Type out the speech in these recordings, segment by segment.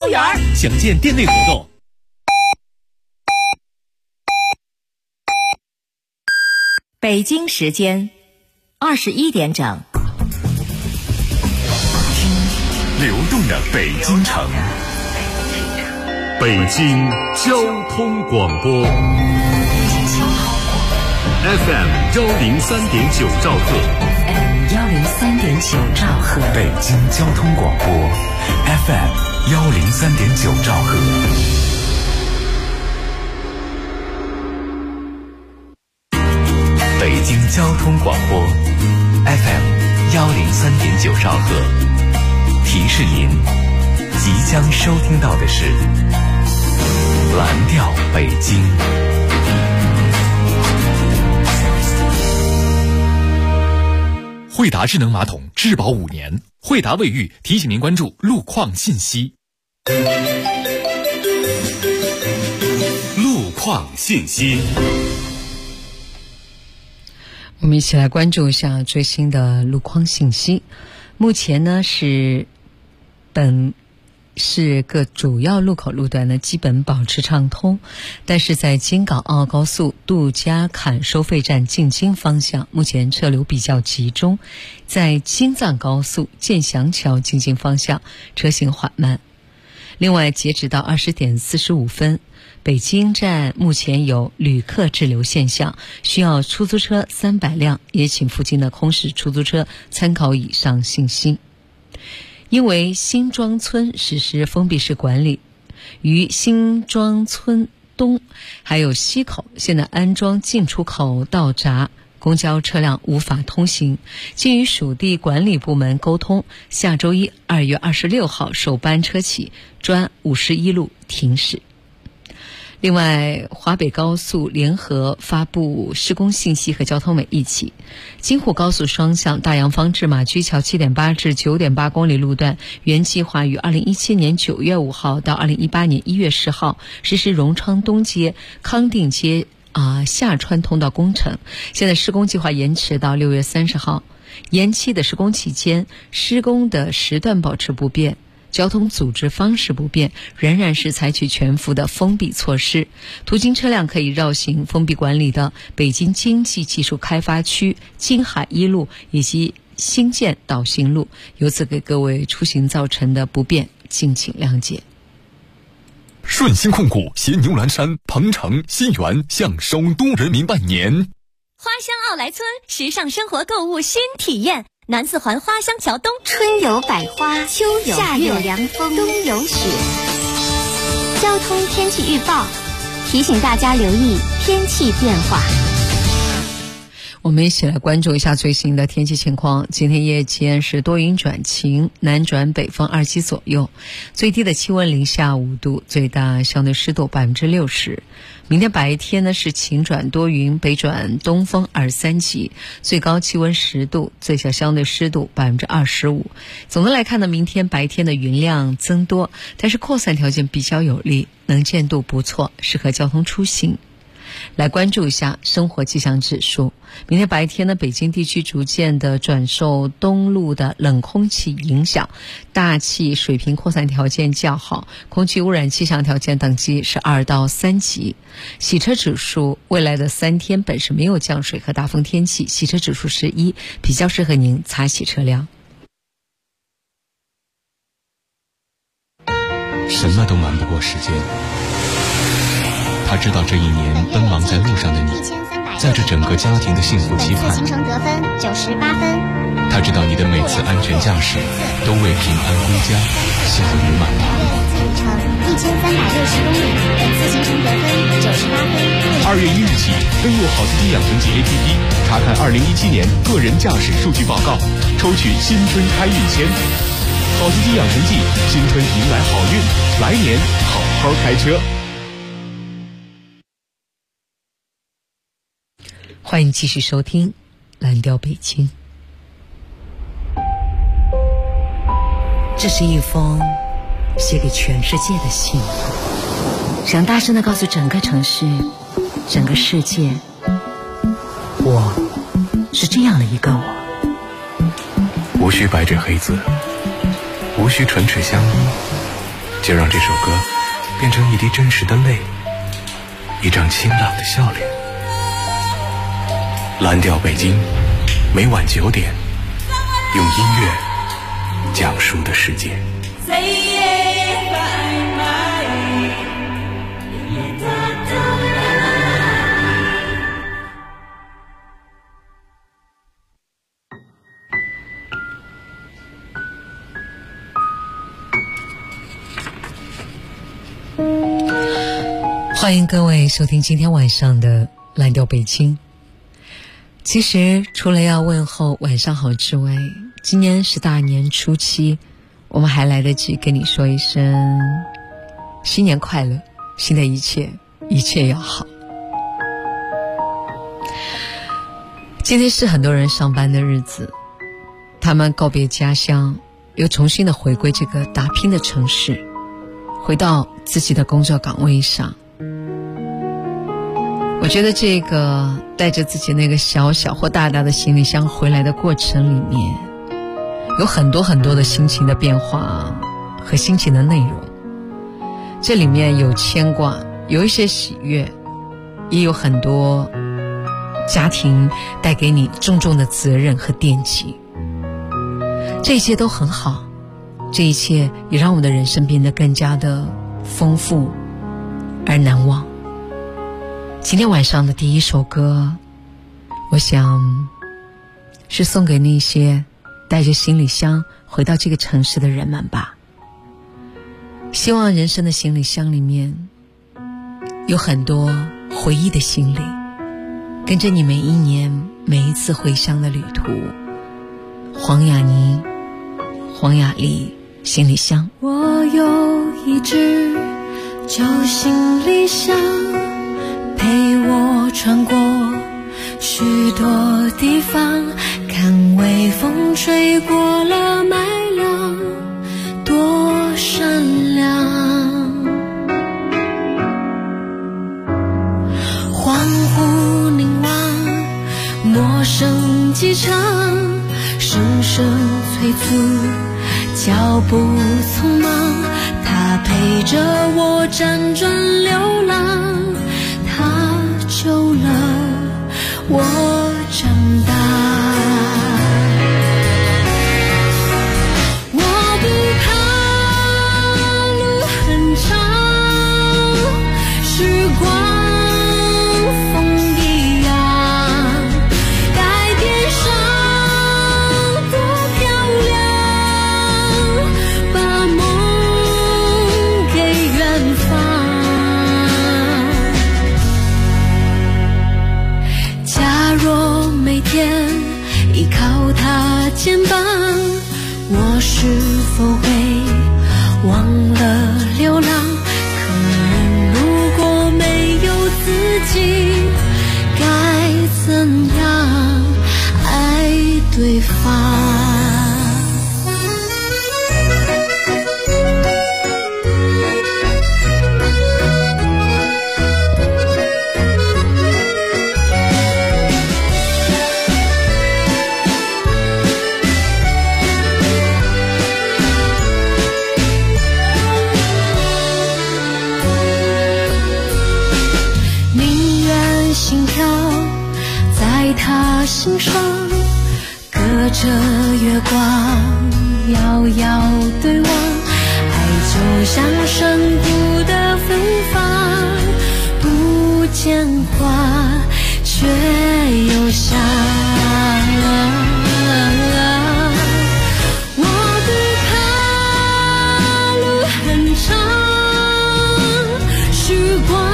园， 详见店内活动。 北京时间21点整， 听流动的北京城，北京交通广播 FM 103.9兆赫 103.9兆赫， 北京交通广播 FM 103.9兆赫。北京交通广播 FM 103.9兆赫，提示您即将收听到的是蓝调北京。 惠达智能马桶质保5年，惠达卫浴提醒您关注路况信息。路况信息。 我们一起来关注一下最新的路况信息。目前呢是各主要路口路段呢基本保持畅通，但是在京港澳高速杜家坎收费站进京方向，目前车流比较集中，在京藏高速建祥桥进京方向车行缓慢。另外，截止到20点45分，北京站目前有旅客滞留现象，需要出租车300辆，也请附近的空驶出租车参考以上信息。因为新庄村实施封闭式管理，于新庄村东还有西口现在安装进出口道闸，公交车辆无法通行，经与属地管理部门沟通，下周一2月26号首班车起专51路停驶。另外，华北高速联合发布施工信息和交通委一起，京沪高速双向大洋坊至马驹桥 7.8 至 9.8 公里路段，原计划于2017年9月5号到2018年1月10号实施荣昌东街、康定街下穿通道工程，现在施工计划延迟到6月30号。延期的施工期间，施工的时段保持不变，交通组织方式不变，仍然是采取全幅的封闭措施。途经车辆可以绕行封闭管理的北京经济技术开发区京海一路以及新建导行路，由此给各位出行造成的不便，敬请谅解。 顺鑫控股携牛栏山、鹏城、新源向首都人民拜年。 花乡奥莱村时尚生活购物新体验，南四环花乡桥东， 春有百花，秋有夏有凉风，冬有雪。交通天气预报提醒大家留意天气变化。 我们一起来关注一下最新的天气情况。今天夜间是多云转晴，南转北风2级左右，最低的气温零下5度，最大相对湿度60%。明天白天呢是晴转多云，北转东风23级，最高气温10度，最小相对湿度25%。总的来看呢，明天白天的云量增多，但是扩散条件比较有利，能见度不错，适合交通出行。来关注一下生活气象指数。明天白天呢，北京地区逐渐的转受东路的冷空气影响，大气水平扩散条件较好，空气污染气象条件等级是2到3级。洗车指数未来的3天本是没有降水和大风天气，洗车指数是1，比较适合您擦洗车辆。 什么都瞒不过时间，他知道这一年奔忙在路上的你，在这整个家庭的幸福期盼。 行程得分98分。 他知道你的每次安全驾驶都为平安归家效于满堂。 全程1360公里，本次行程得分98分。 2月1日起，登录好司机养成记 APP， 查看2017年个人驾驶数据报告，抽取新春开运签。好司机养成记，新春迎来好运，来年好好开车。 欢迎继续收听蓝调北京。这是一封写给全世界的信，想大声地告诉整个城市、整个世界，我是这样的一个我。 无需白纸黑字，无需唇齿相依， 就让这首歌变成一滴真实的泪，一张清朗的笑脸。蓝调北京，每晚9点，用音乐讲述的世界。 欢迎各位收听今天晚上的蓝调北京。其实除了要问候晚上好之外，今年是大年初七，我们还来得及跟你说一声新年快乐，新的一切要好。今天是很多人上班的日子，他们告别家乡，又重新的回归这个打拼的城市，回到自己的工作岗位上。我觉得这个带着自己那个小小或大大的行李箱回来的过程里面，有很多很多的心情的变化和心情的内容。这里面有牵挂，有一些喜悦，也有很多家庭带给你重重的责任和惦记。这一切都很好，这一切也让我们的人生变得更加的丰富而难忘。今天晚上的第一首歌，我想是送给那些带着行李箱回到这个城市的人们吧。希望人生的行李箱里面有很多回忆的行李，跟着你每一年每一次回乡的旅途。黄雅妮、黄雅莉行李箱。 我有一只旧行李箱，陪我穿过许多地方，看微风吹过了麦浪，多善良。恍惚凝望陌生机场，声声催促，脚步匆忙，他陪着我辗转流浪，他救了我长大。我不怕路很长，时光风一样，改变上多漂亮，把梦给远方。假若每天依靠他肩膀，我是否会忘了流浪？可能如果没有自己，该怎样爱对方？他心上，隔着月光遥遥对望，爱就像深谷的芬芳，不见花却有香。我不怕路很长，时光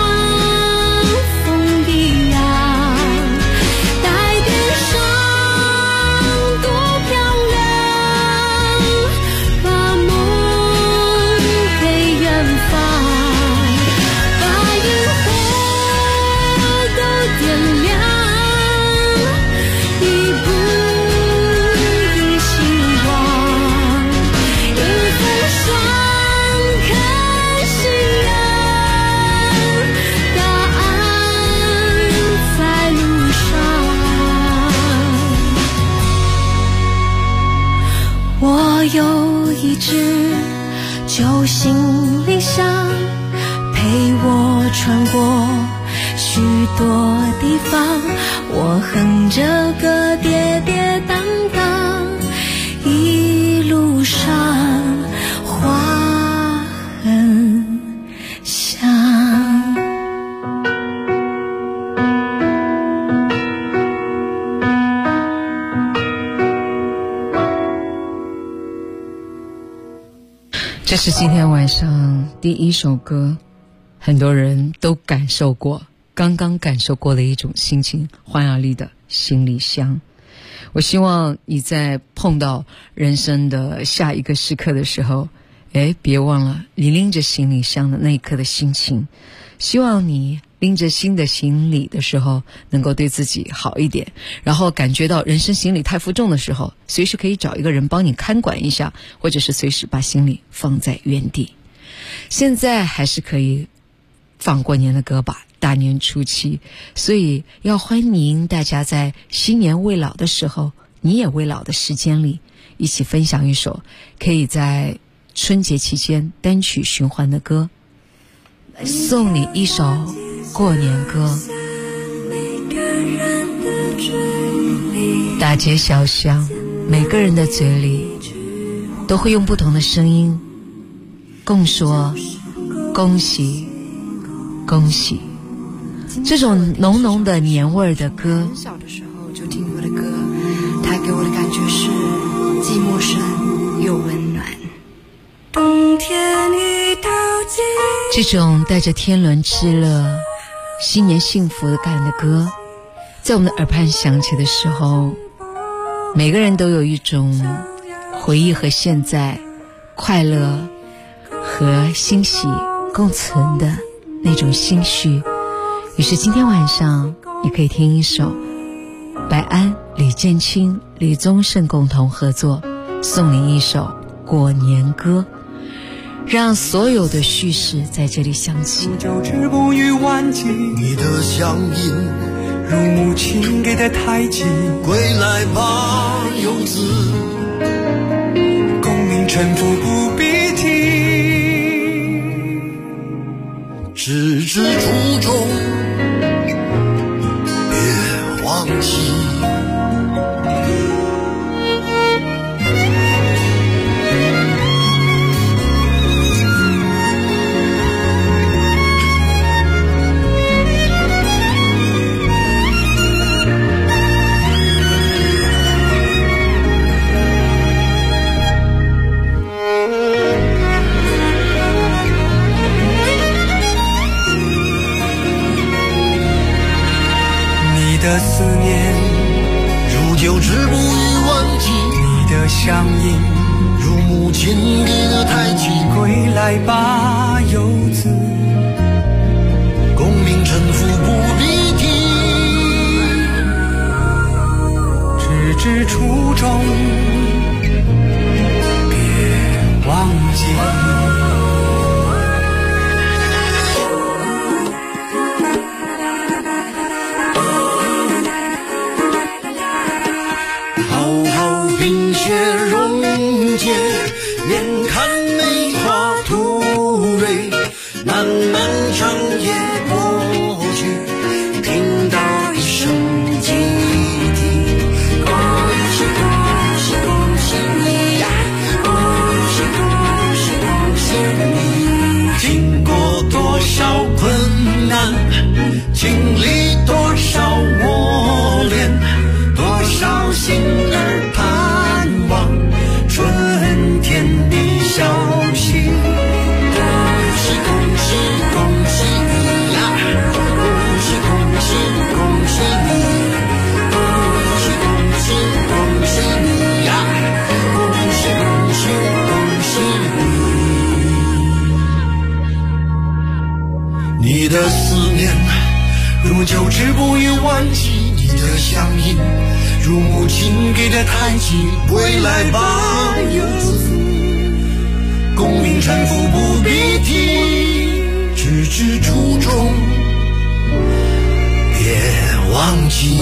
多地方，我哼着歌跌跌宕宕，一路上花很香。 这是今天晚上第一首歌，很多人都感受过，刚刚感受过的一种心情，黄雅莉的行李箱。我希望你在碰到人生的下一个时刻的时候，别忘了你拎着行李箱的那一刻的心情。希望你拎着新的行李的时候能够对自己好一点，然后感觉到人生行李太负重的时候，随时可以找一个人帮你看管一下，或者是随时把行李放在原地。现在还是可以放过年的歌吧，大年初七，所以要欢迎大家在新年未老的时候，你也未老的时间里，一起分享一首可以在春节期间单曲循环的歌，送你一首过年歌。大街小巷，每个人的嘴里都会用不同的声音共说恭喜恭喜。这种浓浓的年味儿的歌， 小的时候就听过的歌，它给我的感觉是既陌生又温暖。冬天一到尽， 这种带着天伦之乐、新年幸福的感的歌，在我们的耳畔响起的时候，每个人都有一种回忆和现在快乐和欣喜共存的那种心绪。于是今天晚上你可以听一首白安、李建清、李宗盛共同合作，送你一首过年歌，让所有的叙事在这里响起。 就止步于晚季，你的乡音如母亲给的太极，归来吧游子，功名臣服不必提，只知初衷别忘记。你的思念如旧止步于忘记，你的乡音如母亲给的太极，归来吧游子，功名臣服不必提，只知初衷别忘记。冰雪溶解，面看梅花吐蕊，漫漫长夜过去，听到一声集体，恭喜恭喜恭喜你呀，恭喜恭喜恭喜你。经过多少困难，经历多少磨练，多少心儿盼望春天的消息，恭喜恭喜恭喜你呀，恭喜恭喜恭喜你，恭喜恭喜恭喜你呀，恭喜恭喜恭喜你。你的思念如旧止步于晚季，你的乡音如母亲给的太极，归来吧游子，功名臣服不必提，只知初衷别忘记。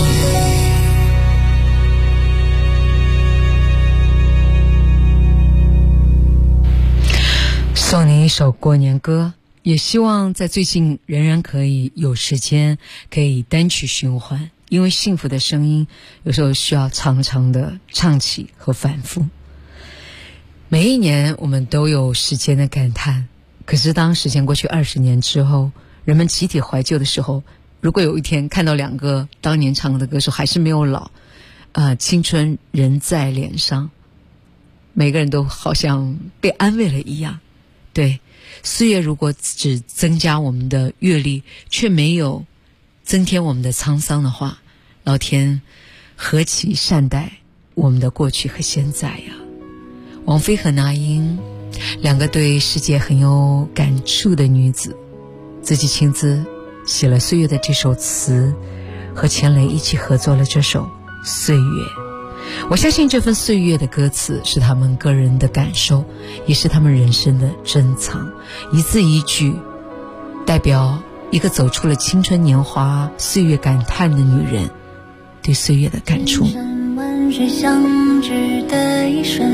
送你一首过年歌， 也希望在最近仍然可以有时间可以单曲循环，因为幸福的声音有时候需要长长的唱起和反复。每一年我们都有时间的感叹，可是当时间过去20年之后，人们集体怀旧的时候，如果有一天看到2个当年唱的歌手还是没有老，青春仍在脸上，每个人都好像被安慰了一样。对，岁月如果只增加我们的阅历，却没有增添我们的沧桑的话，老天何其善待我们的过去和现在呀。王菲和那英2个对世界很有感触的女子，自己亲自写了《岁月》的这首词，和钱雷一起合作了这首《岁月》。我相信这份岁月的歌词是他们个人的感受，也是他们人生的珍藏，一字一句代表一个走出了青春年华岁月感叹的女人对岁月的感触。 万水相聚的一瞬，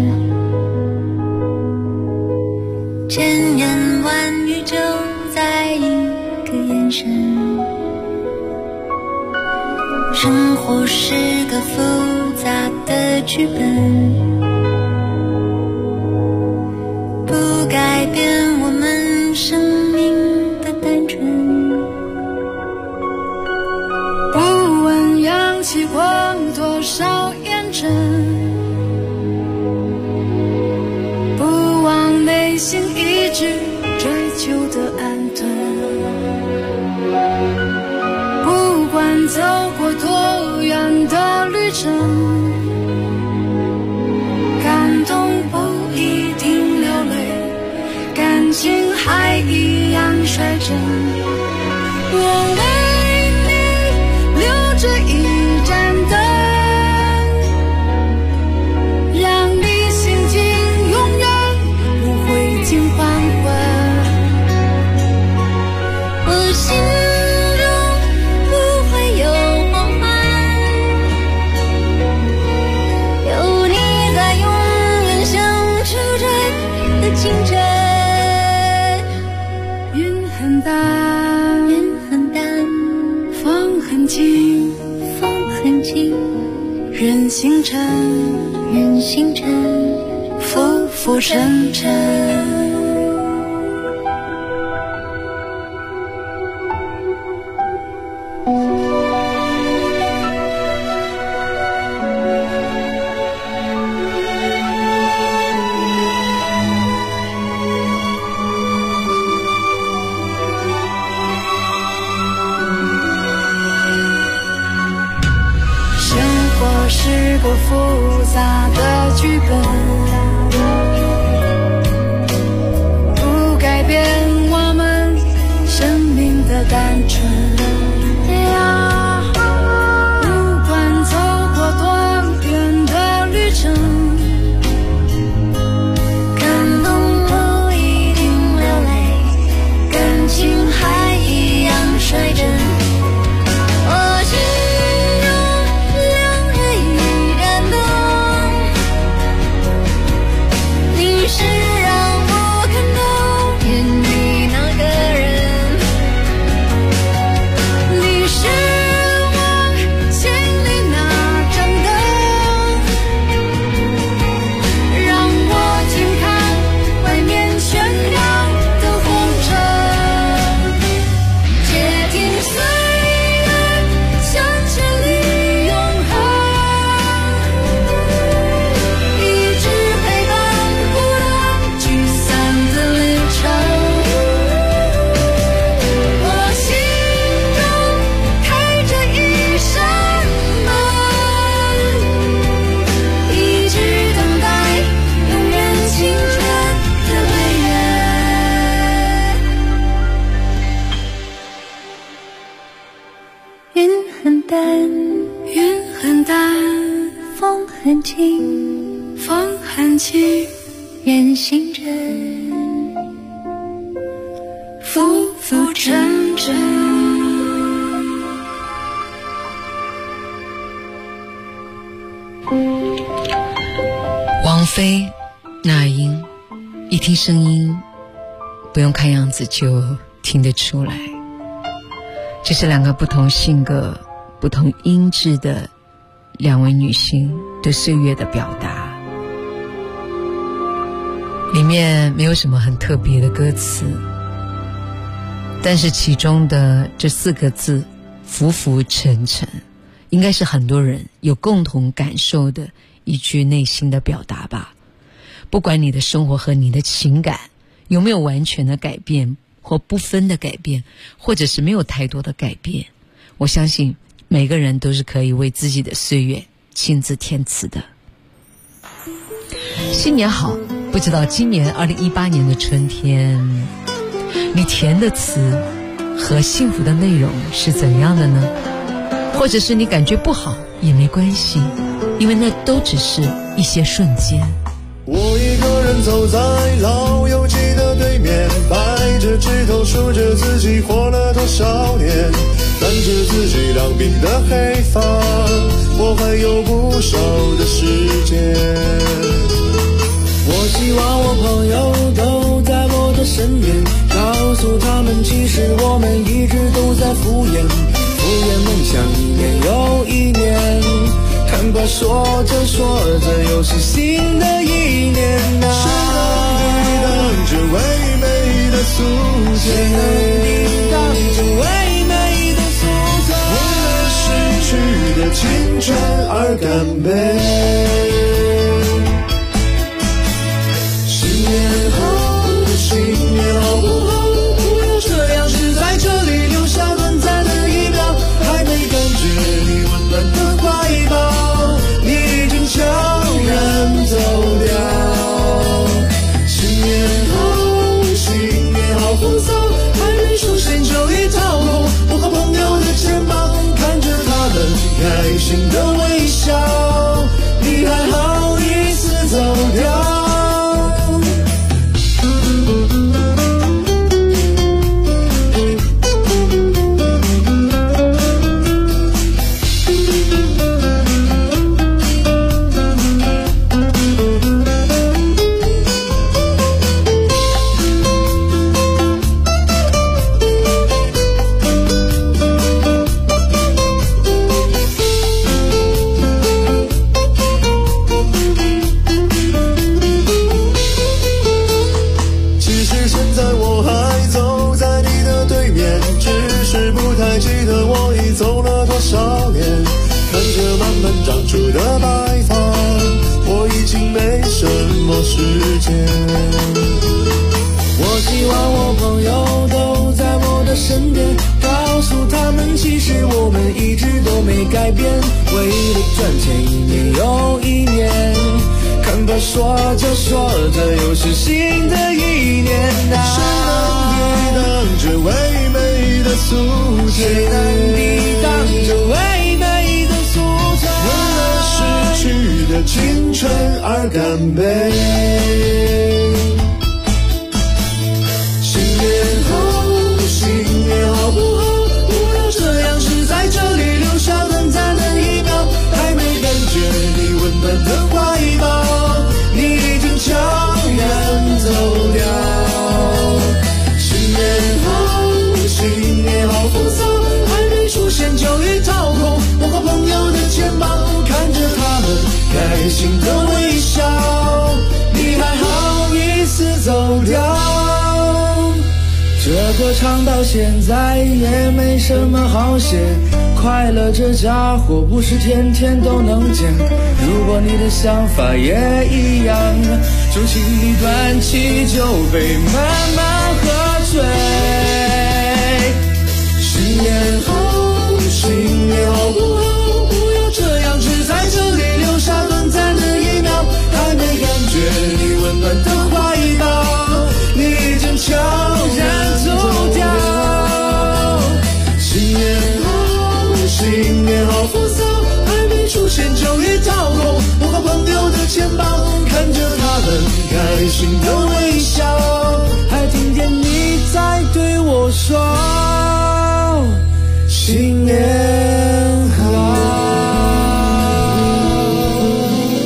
千言万语就在一个眼神。生活是个复杂的剧本，不改变我们生命的单纯。 不问氧气过多少验证，不忘内心一直追求的安顿。不管走过多远的旅程，感动不一定流泪，感情还一样率真。我为你留着一盏灯，让你心境永远不会尽黄昏。 我心中不会有黄昏，有你在永远相处着的清晨。 云很淡， 云很淡， 风很轻， 风很轻， 任星辰， 任星辰， 浮浮沉沉。是个复杂的剧本，不改变我们生命的单纯。不管走过多远的旅程， 感动不一定流泪，感情还一样率真。很轻， 风很轻， 任星辰， 浮浮沉沉。 王菲、那英，一听声音不用看样子就听得出来，这是两个不同性格、不同音质的两位女性对岁月的表达。里面没有什么很特别的歌词，但是其中的这4个字浮浮沉沉，应该是很多人有共同感受的一句内心的表达吧。不管你的生活和你的情感有没有完全的改变，或不分的改变，或者是没有太多的改变，我相信每个人都是可以为自己的岁月亲自填词的。新年好，不知道今年2018年的春天，你填的词和幸福的内容是怎样的呢？或者是你感觉不好也没关系，因为那都只是一些瞬间。 我一个人走在老友记的对面，掰着指头数着自己活了多少年，看着自己两鬓的黑发，我还有不少的时间。我希望我朋友都在我的身边，告诉他们其实我们一直都在敷衍梦想，1年又1年，看吧说着说着又是新的1年啊。谁能抵挡这唯美的素材？谁能抵挡这唯美的素材？为了逝去的青春而干杯。新年好不好？不要这样，是在这里留下短暂的1秒，还没感觉你温暖的怀抱，你已经悄然走掉。新年好浮躁，还没出现就已逃空，我和朋友的肩膀，看着他们开心的微笑，你还好意思走掉？长出的白发，我已经没什么时间。我希望我朋友都在我的身边，告诉他们其实我们一直都没改变，为了赚钱1年又1年，看吧说着说着又是新的1年啊。谁能抵挡这唯美的素材？谁能抵挡这唯美的素材？为了逝去的青春而干杯。新年好不好？不要这样，是在这里留下短暂的1秒，还没感觉你温暖的怀抱，你已经悄然走掉。新年好浮躁，还没出现就已掏空，我和朋友的肩膀，看着他们开心的微笑，你还好意思走掉？这歌唱到现在也没什么好写，快乐这家伙不是天天都能见。如果你的想法也一样，就请你端起酒杯慢慢喝醉。新年好不好？不要这样，只在这里留下短暂的1秒，还没感觉你温暖的怀抱，你已经悄然走掉。新年好浮躁，还没出现就已掏空，我和朋友的肩膀，看着他们开心的微笑，还听见你在对我说新年好。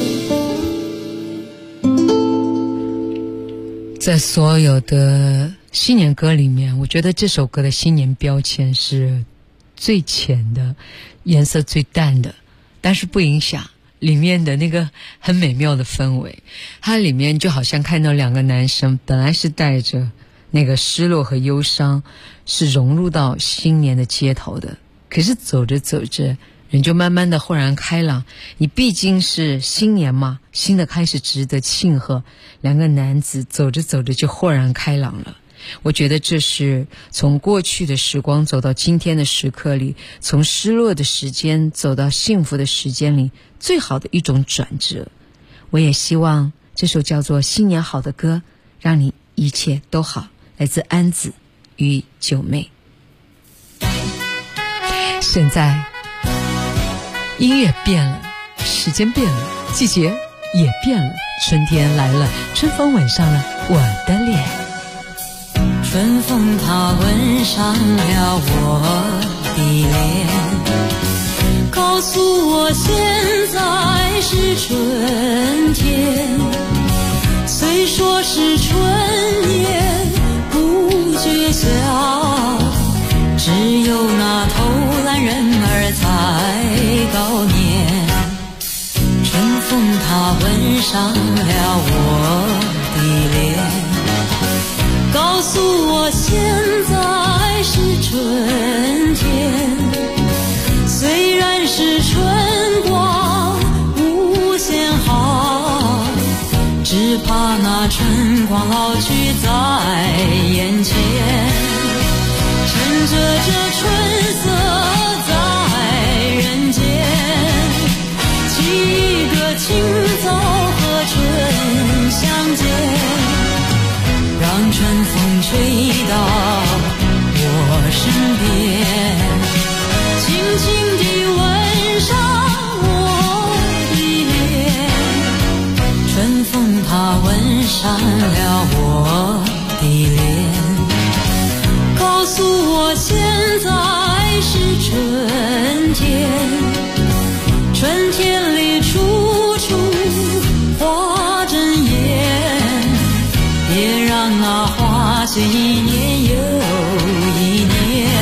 在所有的新年歌里面，我觉得这首歌的新年标签是最浅的，颜色最淡的，但是不影响里面的那个很美妙的氛围。它里面就好像看到两个男生本来是带着那个失落和忧伤，是融入到新年的街头的，可是走着走着人就慢慢的豁然开朗。你毕竟是新年嘛，新的开始值得庆贺。两个男子走着走着就豁然开朗了。我觉得这是从过去的时光走到今天的时刻里，从失落的时间走到幸福的时间里最好的一种转折。我也希望这首叫做《新年好》的歌让你一切都好，来自安子与九妹。现在音乐变了，时间变了，季节也变了，春天来了，春风吻上了我的脸。 春风它吻上了我的脸，告诉我现在是春天。虽说是春年不觉晓，只有那偷懒人儿才高年。春风它吻上了我的脸，告诉我现在是春天。虽然是春光无限好，只怕那春光老去在眼前。趁着这春色在人间，沏一个清早和春相见，让春风吹到我身边，轻轻地吻上我的脸。春风它吻上了我的脸，告诉我现在是春天。春天里处处花争艳，别让那花谢一年又一年。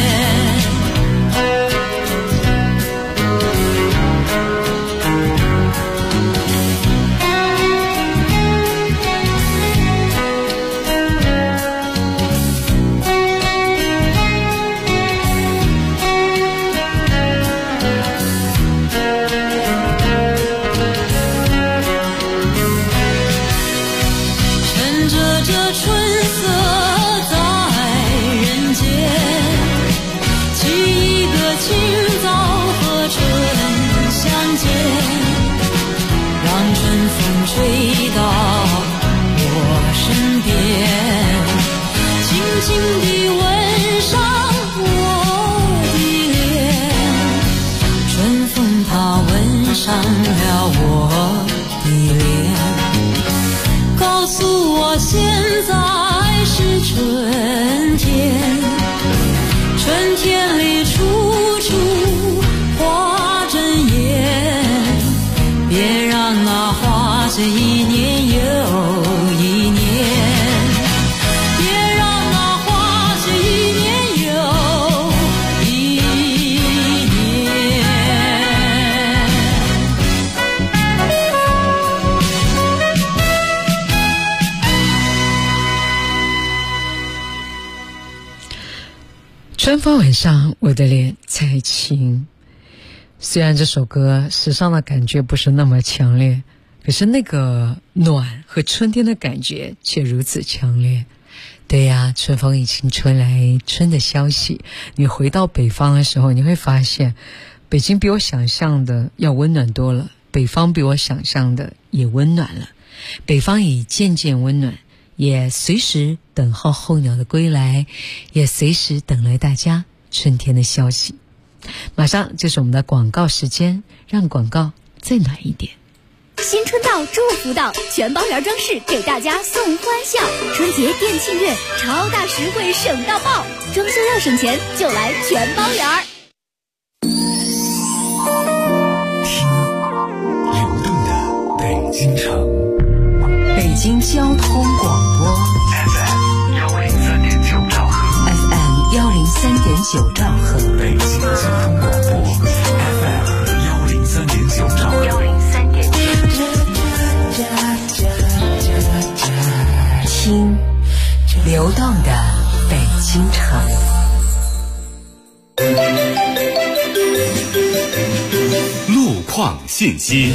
吹到我身边，轻轻地吻上我的脸。春风它吻上了我的脸，告诉我现在是春天。春天里处处花争艳，别让那花谢一年又一年，别让那花谢一年又一年。 春风吻上我的脸，蔡琴。虽然这首歌时尚的感觉不是那么强烈，可是那个暖和春天的感觉却如此强烈。对呀，春风已经吹来春的消息。你回到北方的时候，你会发现北京比我想象的要温暖多了，北方比我想象的也温暖了。北方已渐渐温暖，也随时等候候鸟的归来，也随时等来大家春天的消息。马上就是我们的广告时间，让广告再暖一点。 新春到，祝福到，全包圆装饰给大家送欢笑。春节店庆月，超大实惠省到爆，装修要省钱就来全包圆。 听流动的北京城， 北京交通广播 FM 103.9。 3.9兆赫， 北京交通广播 FM 103.9兆赫 ，103.9。听流动的北京城。 路况信息。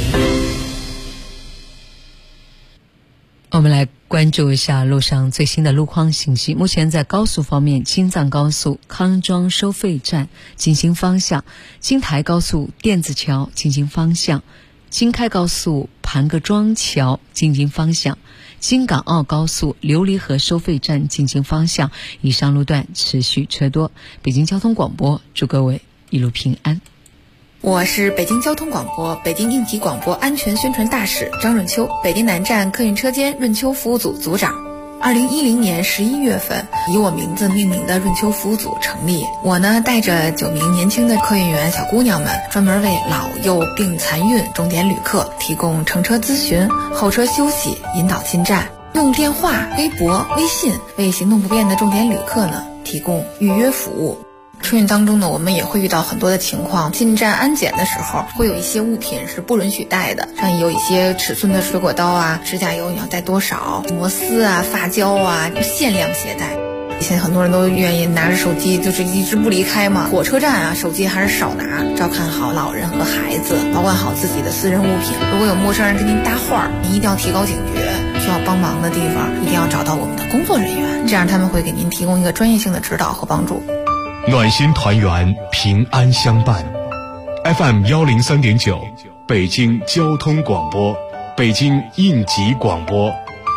我们来关注一下路上最新的路况信息。目前在高速方面，京藏高速康庄收费站进行方向，京台高速电子桥进行方向，京开高速盘各庄桥进行方向，京港澳高速琉璃河收费站进行方向，以上路段持续车多。北京交通广播祝各位一路平安。 我是北京交通广播北京应急广播安全宣传大使张润秋，北京南站客运车间润秋服务组组长。2010年11月份，以我名字命名的润秋服务组成立。我呢，带着9名年轻的客运员小姑娘们，专门为老幼病残孕重点旅客提供乘车咨询、候车休息、引导进站，用电话、微博、微信为行动不便的重点旅客呢提供预约服务。春运当中呢，我们也会遇到很多的情况，进站安检的时候会有一些物品是不允许带的，像有一些尺寸的水果刀啊、指甲油你要带多少、摩丝啊、发胶啊，限量携带。现在很多人都愿意拿着手机就是一直不离开嘛，火车站啊手机还是少拿，照看好老人和孩子，保管好自己的私人物品。如果有陌生人跟您搭话，您一定要提高警觉，需要帮忙的地方一定要找到我们的工作人员，这样他们会给您提供一个专业性的指导和帮助。 暖心团圆，平安相伴。FM 103.9，北京交通广播，北京应急广播。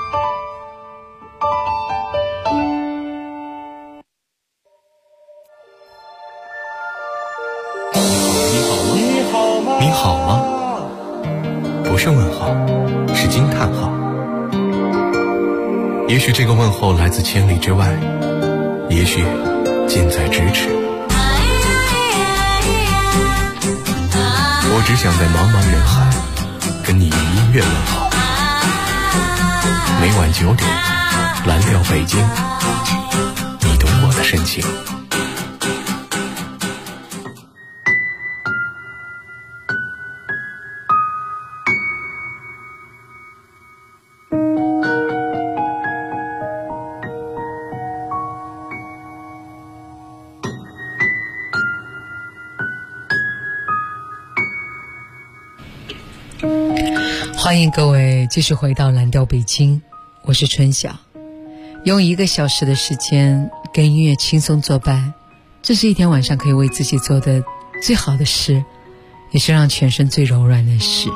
你好吗？不是问号，是惊叹号。也许这个问候来自千里之外，也许近在咫尺。我只想在茫茫人海跟你用音乐问好。每晚9点，蓝调北京，你懂我的深情。 欢迎各位继续回到蓝调北京，我是春晓。用1个小时的时间跟音乐轻松作伴，这是一天晚上可以为自己做的最好的事，也是让全身最柔软的事。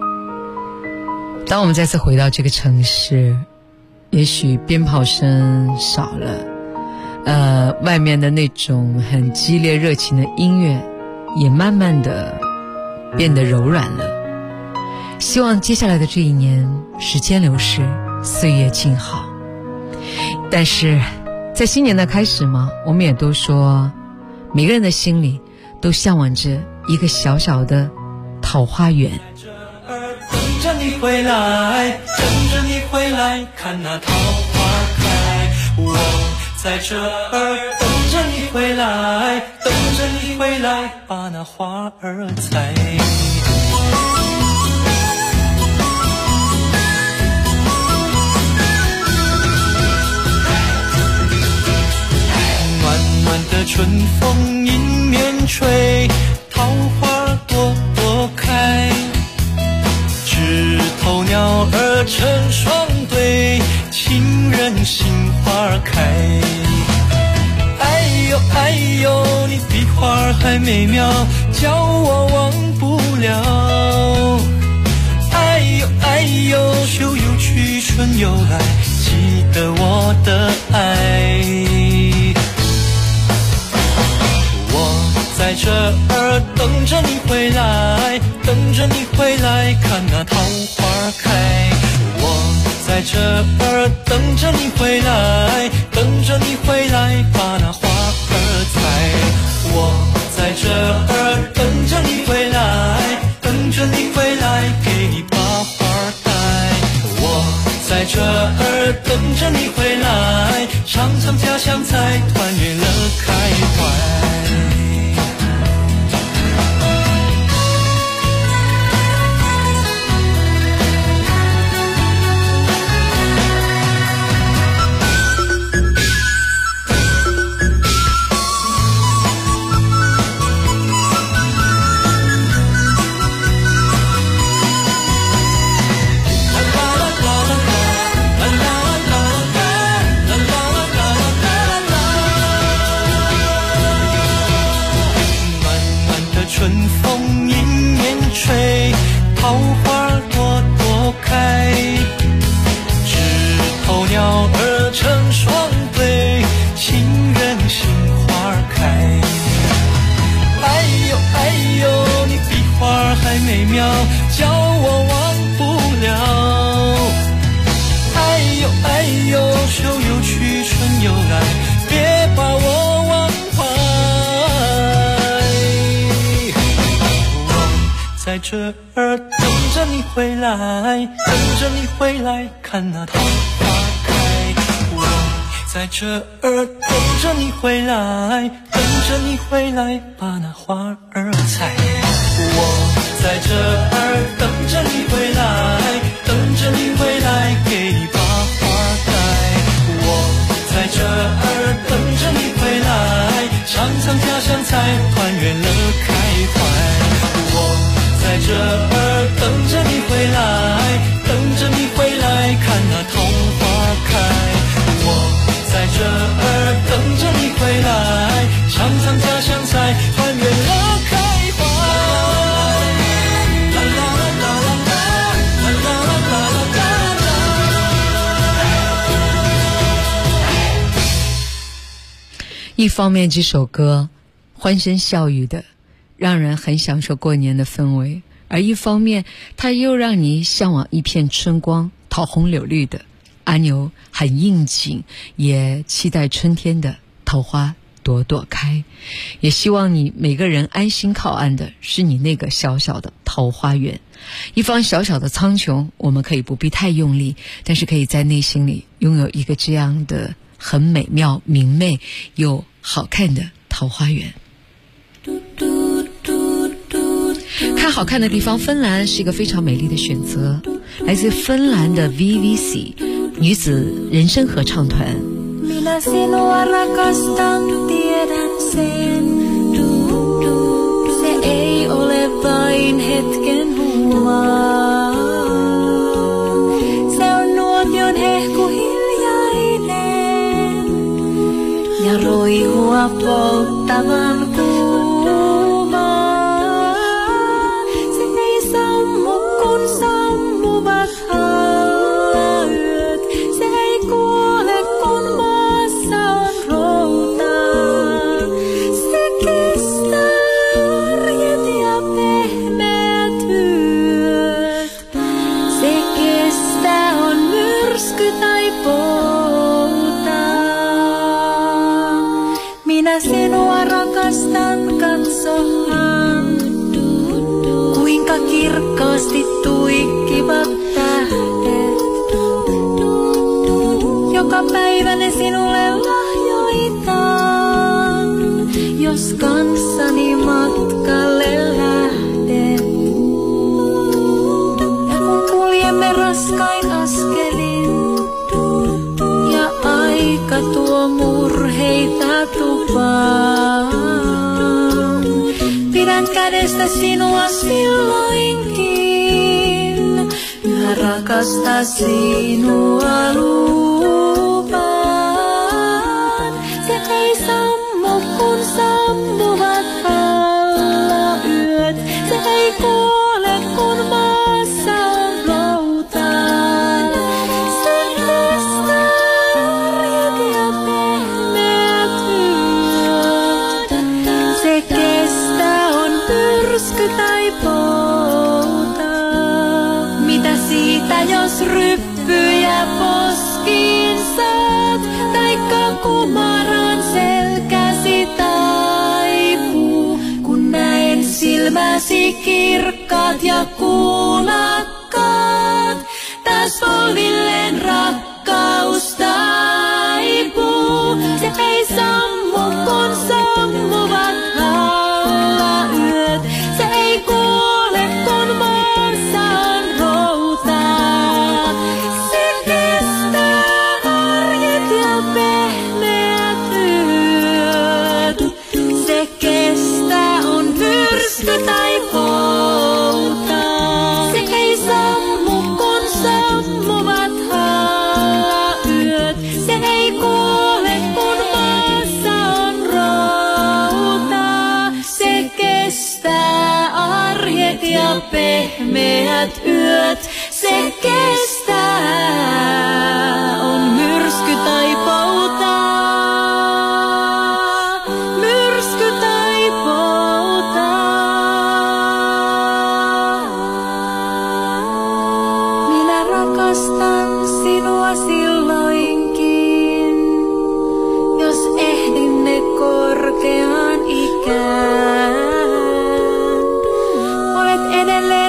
当我们再次回到这个城市，也许鞭炮声少了，外面的那种很激烈热情的音乐也慢慢的变得柔软了。希望接下来的这一年，时间流逝，岁月静好。但是在新年的开始嘛，我们也都说每个人的心里都向往着一个小小的桃花源。 等着你回来，等着你回来，看那桃花开。我在这儿等着你回来，等着你回来，把那花儿采。暖暖的春风迎面吹，桃花朵朵开，枝头鸟儿成双对，情人心花开。哎呦哎呦，你比花还美妙，叫我忘不了。哎呦哎呦，秋又去春又来，记得我的爱。在这儿等着你回来，等着你回来，看那桃花开。我在这儿等着你回来，等着你回来，把那花儿采。我在这儿等着你回来，等着你回来，给你把花带。我在这儿等着你回来，尝尝家乡菜，团圆乐开怀。 这儿等着你回来，等着你回来看那桃花开。我在这儿等着你回来，等着你回来把那花儿采。我在这儿等着你回来，等着你回来给你把花戴。我在这儿等着你回来，尝尝家乡菜，团圆了开怀。我在这儿等着你回来，等着你回来看那桃花开。我在这儿等着你回来，尝尝家乡菜，团圆了开怀。 一方面这首歌欢声笑语的，让人很享受过年的氛围，而一方面它又让你向往一片春光，桃红柳绿的。阿牛很应景，也期待春天的桃花朵朵开，也希望你每个人安心靠岸的是你那个小小的桃花源。一方小小的苍穹，我们可以不必太用力，但是可以在内心里拥有一个这样的很美妙明媚又好看的桃花源。看好看的地方，芬兰是一个非常美丽的选择，来自芬兰的 VVC 女子人声合唱团。 Minä sinua rakastan, tiedän sen. Se ei ole vain hetken huumaa. Se on nuotion hehku hiljainen ja roihua polttavan kuumaa. Se ei sammu kun sammuvat hallayöt. Se ei kuole kun maassa on routaa. Se kestää arjet ja pehmeät yöt. Se kestää on myrsky tai pouta. Minä sinua rakastan, katsohan, kuinka kirkkaasti tuikkivat tähdet. Joka päivä ne sinulle lahjoitan, jos kanssani matkalle lähdet. Ja kun kuljemme raskain askelin ja aika tuo murheita tupaan, pidän kädestä sinua silloinkin, yhä rakastaa sinua lupaan. Se ei sammu kun sammuvat hallayöt. Se ei kuole kun maassa on routaa. Se kestää arjet ja pehmeät yöt. Se kestää on myrsky tai pouta. Mitä siitä jos ryppyjä poskiin saat, taikka kumaran selkäsi taipuu, kun näen silmäsi kirkkaat ja kuulakkaat, taas polvilleen rakkaus taipuu. Se ei sammu kun sammuvat hallayöt. Se ei kuole kun maassa on routaa. Se kestää arjet ja pehmeät yöt. Se kestää on myrsky tai pouta. Se ei sammu kun sammuvat hallayöt. Se ei kuole kun maassa on routaa. Se kestää arjet ja pehmeät yöt. Se kestää on myrsky tai pouta. Myrsky tai pouta. Minä rakastan sinua silloinkin, jos ehdinne korkeaan ikään. Olet edelleen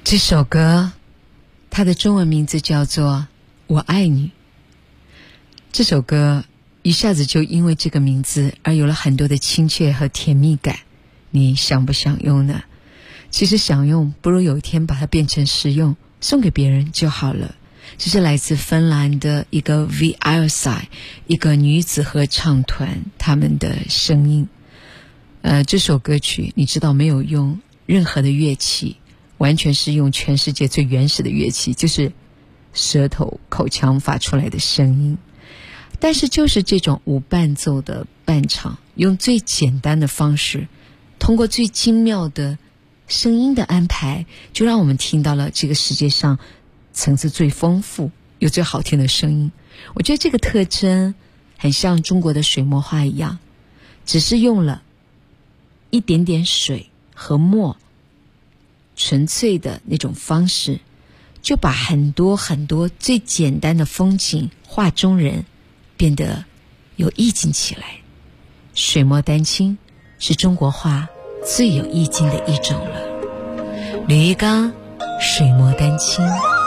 这首歌它的中文名字叫做《我爱你》。这首歌一下子就因为这个名字而有了很多的亲切和甜蜜感，你想不想用呢？其实想用不如有一天把它变成实用，送给别人就好了。这是来自芬兰的一个 Viarsai 一个女子合唱团他们的声音。这首歌曲你知道没有用任何的乐器，完全是用全世界最原始的乐器，就是舌头口腔发出来的声音。但是就是这种无伴奏的伴唱，用最简单的方式，通过最精妙的声音的安排，就让我们听到了这个世界上层次最丰富又最好听的声音。我觉得这个特征很像中国的水墨画一样，只是用了一点点水和墨，纯粹的那种方式，就把很多很多最简单的风景画中人变得有意境起来。水墨丹青是中国画最有意境的一种了。吕玉刚，水墨丹青。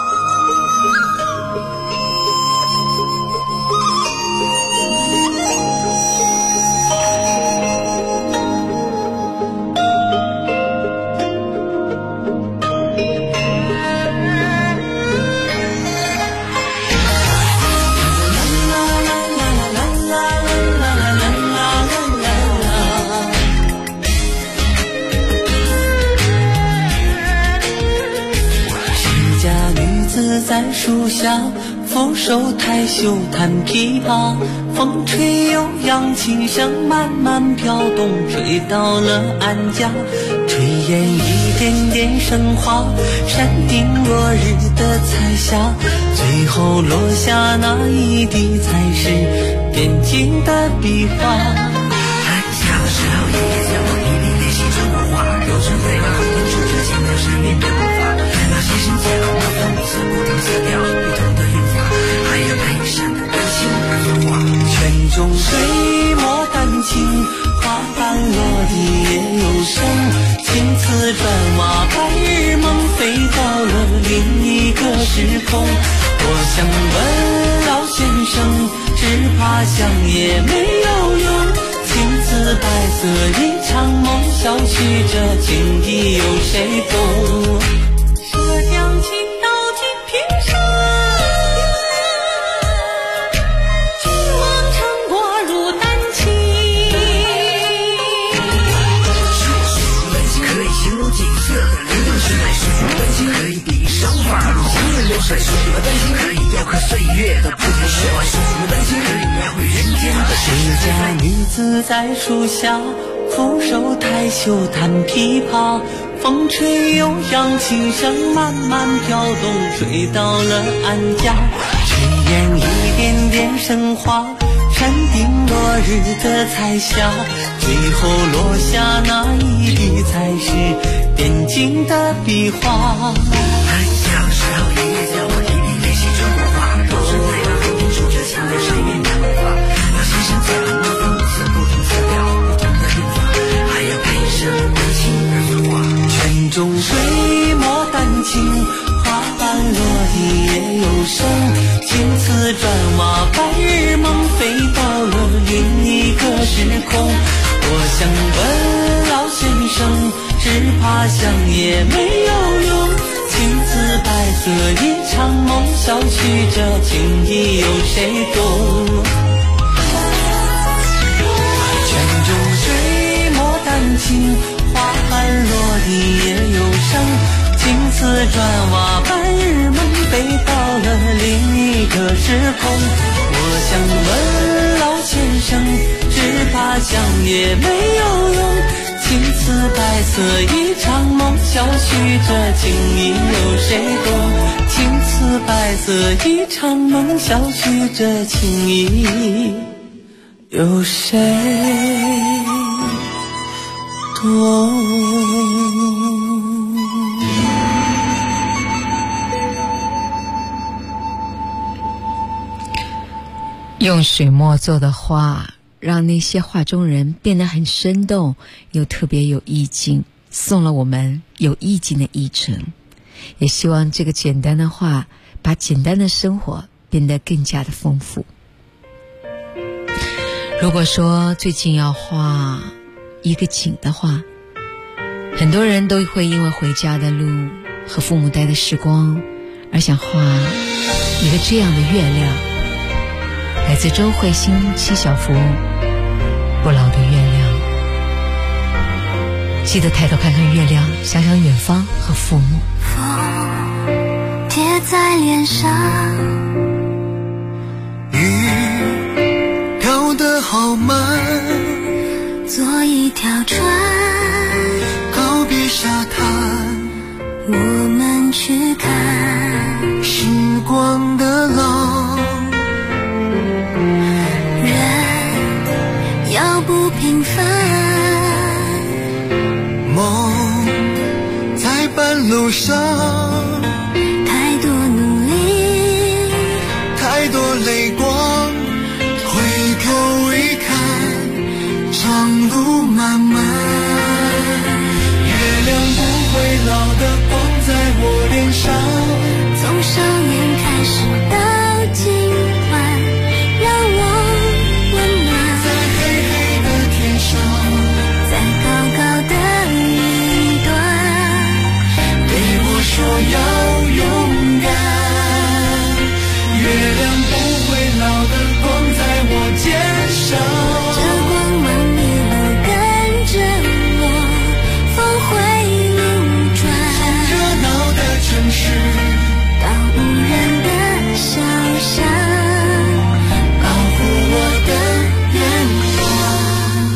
在树下俯首抬袖弹琵琶，风吹悠扬，琴声慢慢飘动，吹到了安家。炊烟一点点升华，山顶落日的彩霞，最后落下那一滴才是点睛的笔画。 寒假的时候，爷爷教我一笔练习中国画，有时为了和文书之间的生命变化，那些声线模仿五色不同色调不同的韵法，还有配上的感情而作画。 泉中水墨丹青，花瓣落地也有声，青瓷砖瓦白日梦，飞到了另一个时空。我想问老先生，只怕想也没有用，青瓷白色一场梦，消去这情意有谁懂？涉江青到金瓶山，君王长挂入丹青。 可以形容景色的流动时代，水墨丹青可以比手法如行人流水，水墨丹青可以雕刻岁月的不停释怀，水墨丹青可以描绘人间的世家女子在树下俯首抬袖弹琵琶，风吹悠扬，琴声慢慢飘动，吹到了安家。炊烟一点点升华，山顶落日的彩霞，最后落下那一笔才是点睛的笔画。 很小的时候，爷爷教我一笔练习中国画，都是为了和民主之前的生命变化。那些声线模仿五色不同色调不同的韵法，还有配上丹青而作画。 泉中水墨丹青，花瓣落地也有声，青瓷砖瓦白日梦，飞到了另一个时空。我想问老先生，只怕想也没有用，青瓷白色一场梦，消去这情意有谁懂？泉中水墨丹青，花瓣落地也有声，青瓷砖瓦白日梦，飞到了另一个时空。我想问老先生，只怕想也没有用，青瓷白色一场梦，消去这情意有谁懂？青瓷白色一场梦，消去这情意有谁懂？ 用水墨做的画，让那些画中人变得很生动，又特别有意境，送了我们有意境的一程。 也希望这个简单的话把简单的生活变得更加的丰富。如果说最近要画一个景的话，很多人都会因为回家的路和父母待的时光而想画一个这样的月亮。来自周慧星七小福不老的月亮，记得抬头看看月亮，想想远方和父母。 风贴在脸上， 雨飘得好慢， 坐一条船， 告别沙滩， 我们去看时光的浪。 人要不平凡， 梦在半路上， 太多努力， 太多泪光，回头一看，长路漫漫。月亮不会老的光在我脸上， 从少年开始到今晚，让我温暖。 在黑黑的天上， 在高高的云端， 对我说要勇敢。月亮不会老的光在我肩上， 这光芒一路跟着我，峰回路转， 从热闹的城市到无人的小巷， 保护我的愿望。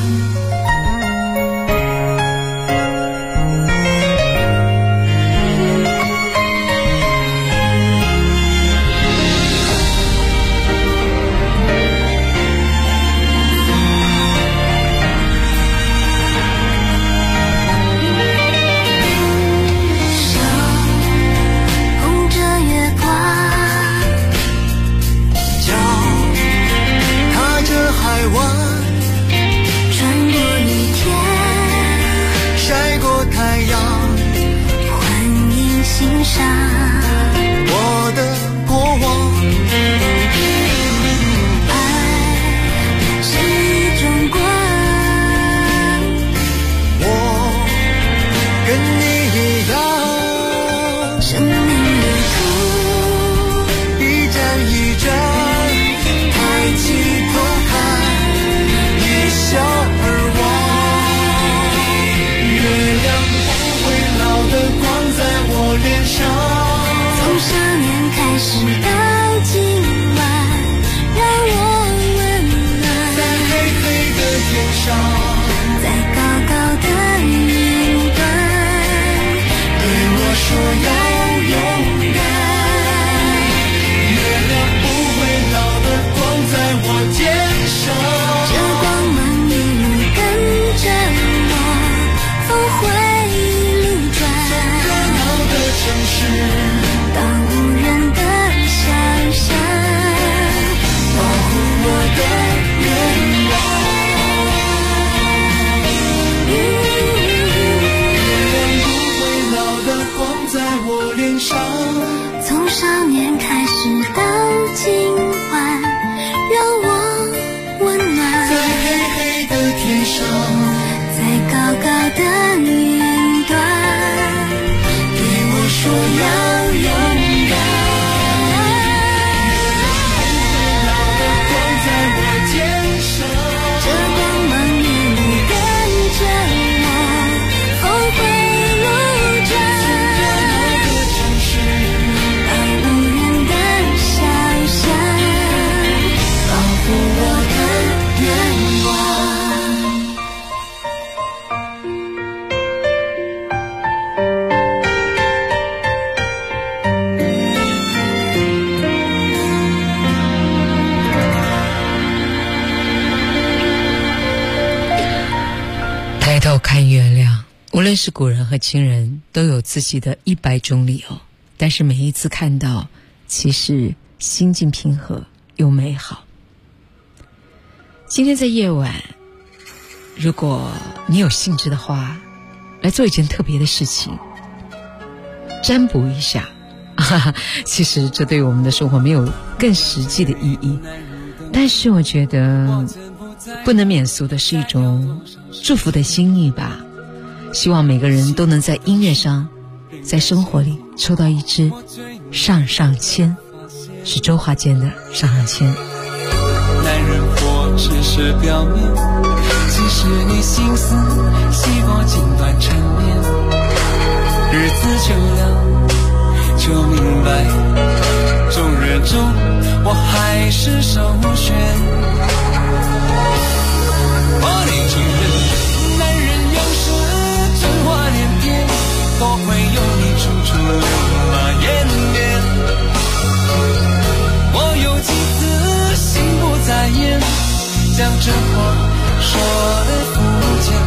手捧着月光， 脚踏着海湾， 穿过雨天， 晒过太阳， 欢迎欣赏。 我的过往。 爱是一种光， 我跟你一样， 生命旅途一站一站，抬起头看，一笑而望。月亮不会老的光在我脸上， 从少年开始到今晚，让我温在暖。 黑黑的天上， 在高高的云端， 对我说要勇敢。月亮不会老的光在我肩上， 这光芒一路跟着我，峰回路转， 热闹的城市到无人的小巷， 保护我的愿望。月亮不会老的光在我脸上， 从少年开始到今晚，让我温暖。 在黑黑的天上， 在高高的云端， 对我说要勇敢。月亮不会老的光在我肩上， 这光芒一路跟着我，峰回路转， 热闹的城市到无人的小巷， 保护我的愿望。 抬头看月亮，无论是古人和今人，都有自己的100种理由，但是每一次看到，其实心境平和又美好。今天在夜晚，如果你有兴致的话，来做一件特别的事情， 占卜一下，其实这对我们的生活没有更实际的意义，但是我觉得不能免俗的是一种祝福的心意吧。希望每个人都能在音乐上，在生活里抽到一支上上签，是周华健的上上签。 男人或只是表面，其实你心思细过尽短缠绵，日子久了就明白，众人中我还是首选。我得承认，男人有时真话连篇，多亏有你处处留了颜面。我有几次心不在焉，将这话说得肤浅。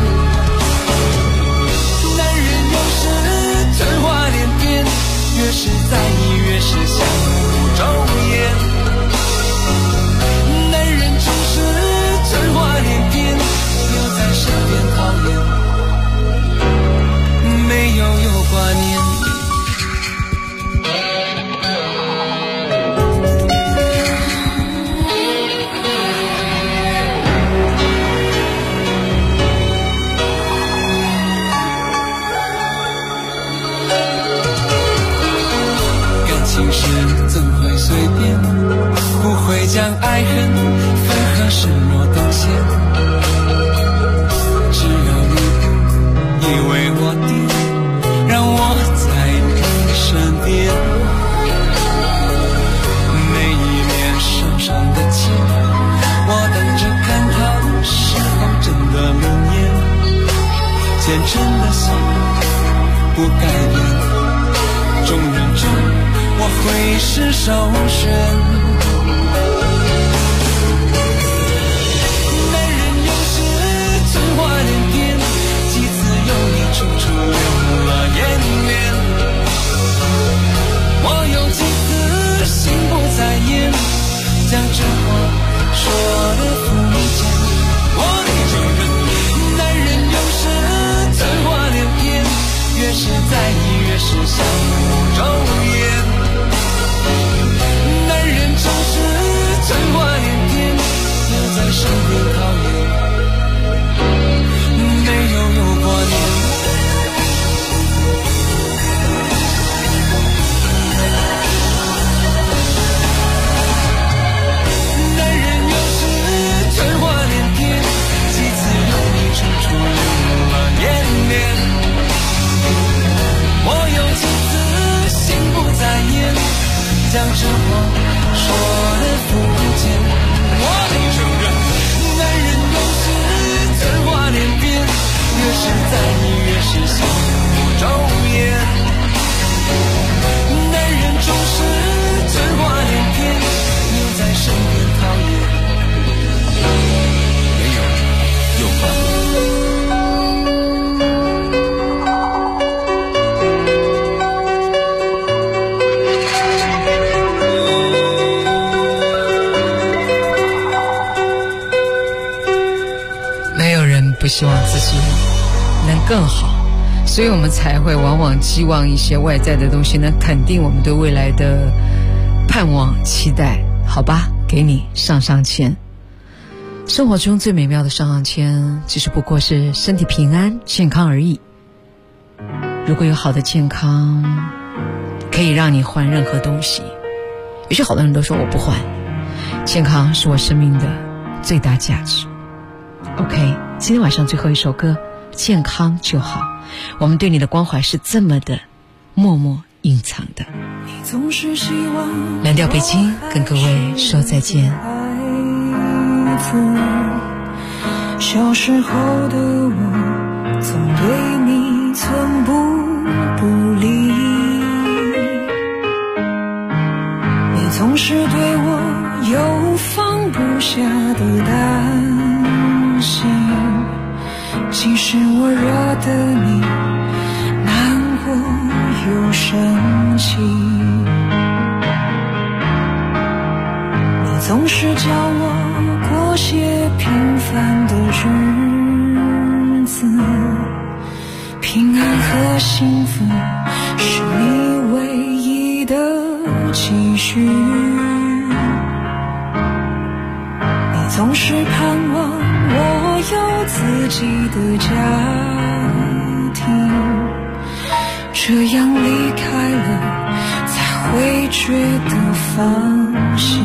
男人有时真话连篇，越是在意越是相互周延。男人总是真话连篇，留在身边讨厌，没有挂念。情事怎会随便，不会将爱恨分合视若等闲。只有你不以为我的，让我在你身边。每一年手上的钱，我等着看它是否真的明年。虔诚的心不改变，众人中我会是首选。男人有时真话连篇，几次有你处处留了颜面。我有几次心不在焉，将这话说得肤浅。我得承认，男人有时真话连篇，越是在意越是相互周延。男人总是真话连篇，留在身边讨厌，没有挂念。男人有时真话连篇，几次有你处处留了颜面。我有几次心不在焉，将这话说得肤浅。我得承认，男人有时真话连篇，越是在意越是相互周延。男人总是真话连篇，留在身边讨厌，没有又挂念。 不希望自己能更好，所以我们才会往往寄望一些外在的东西能肯定我们对未来的盼望期待。好吧，给你上上签。生活中最美妙的上上签，其实不过是身体平安健康而已。如果有好的健康，可以让你换任何东西。有些好多人都说我不换，健康是我生命的最大价值。OK， 今天晚上最后一首歌，健康就好。我们对你的关怀是这么的默默隐藏的。蓝调北京跟各位说再见。 小时候的我总对你寸步不离，你总是对我有放不下的担心，即使我惹得你难过又生气，你总是叫我过些平凡的日子，平安和幸福是你续。你总是盼望我有自己的家庭，这样离开了才会觉得放心。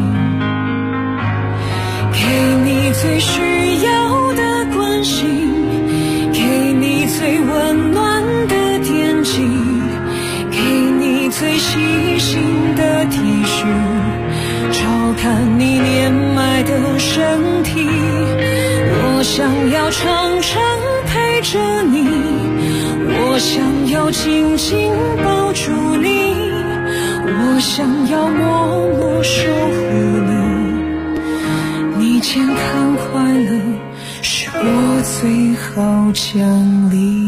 给你最需要的关心，给你最温暖的惦记，给你最细心的体恤，照看你年迈的身体。我想要常常陪着你，我想要紧紧抱住你，我想要默默守护你。你健康快乐是我最好奖励。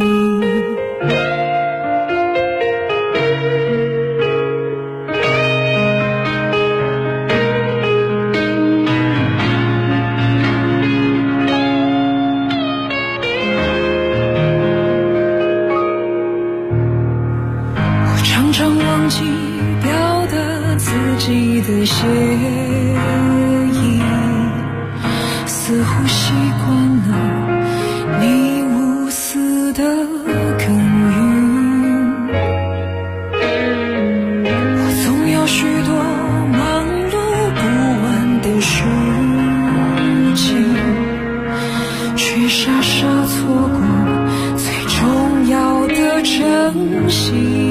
的协议，似乎习惯了你无私的耕耘。我总有许多忙碌不完的事情，却傻傻错过最重要的珍惜。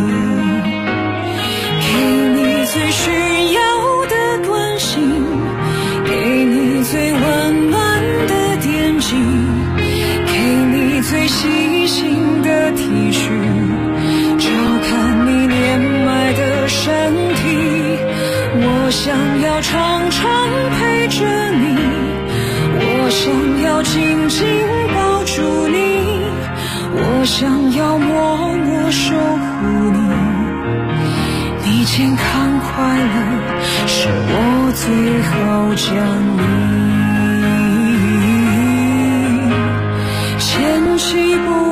最需要的关心，给你最温暖的惦记，给你最细心的体恤，照看你年迈的身体。我想要常常陪着你，我想要紧紧抱住你，我想要默默守护你。你健康快乐是我最好奖励，牵起不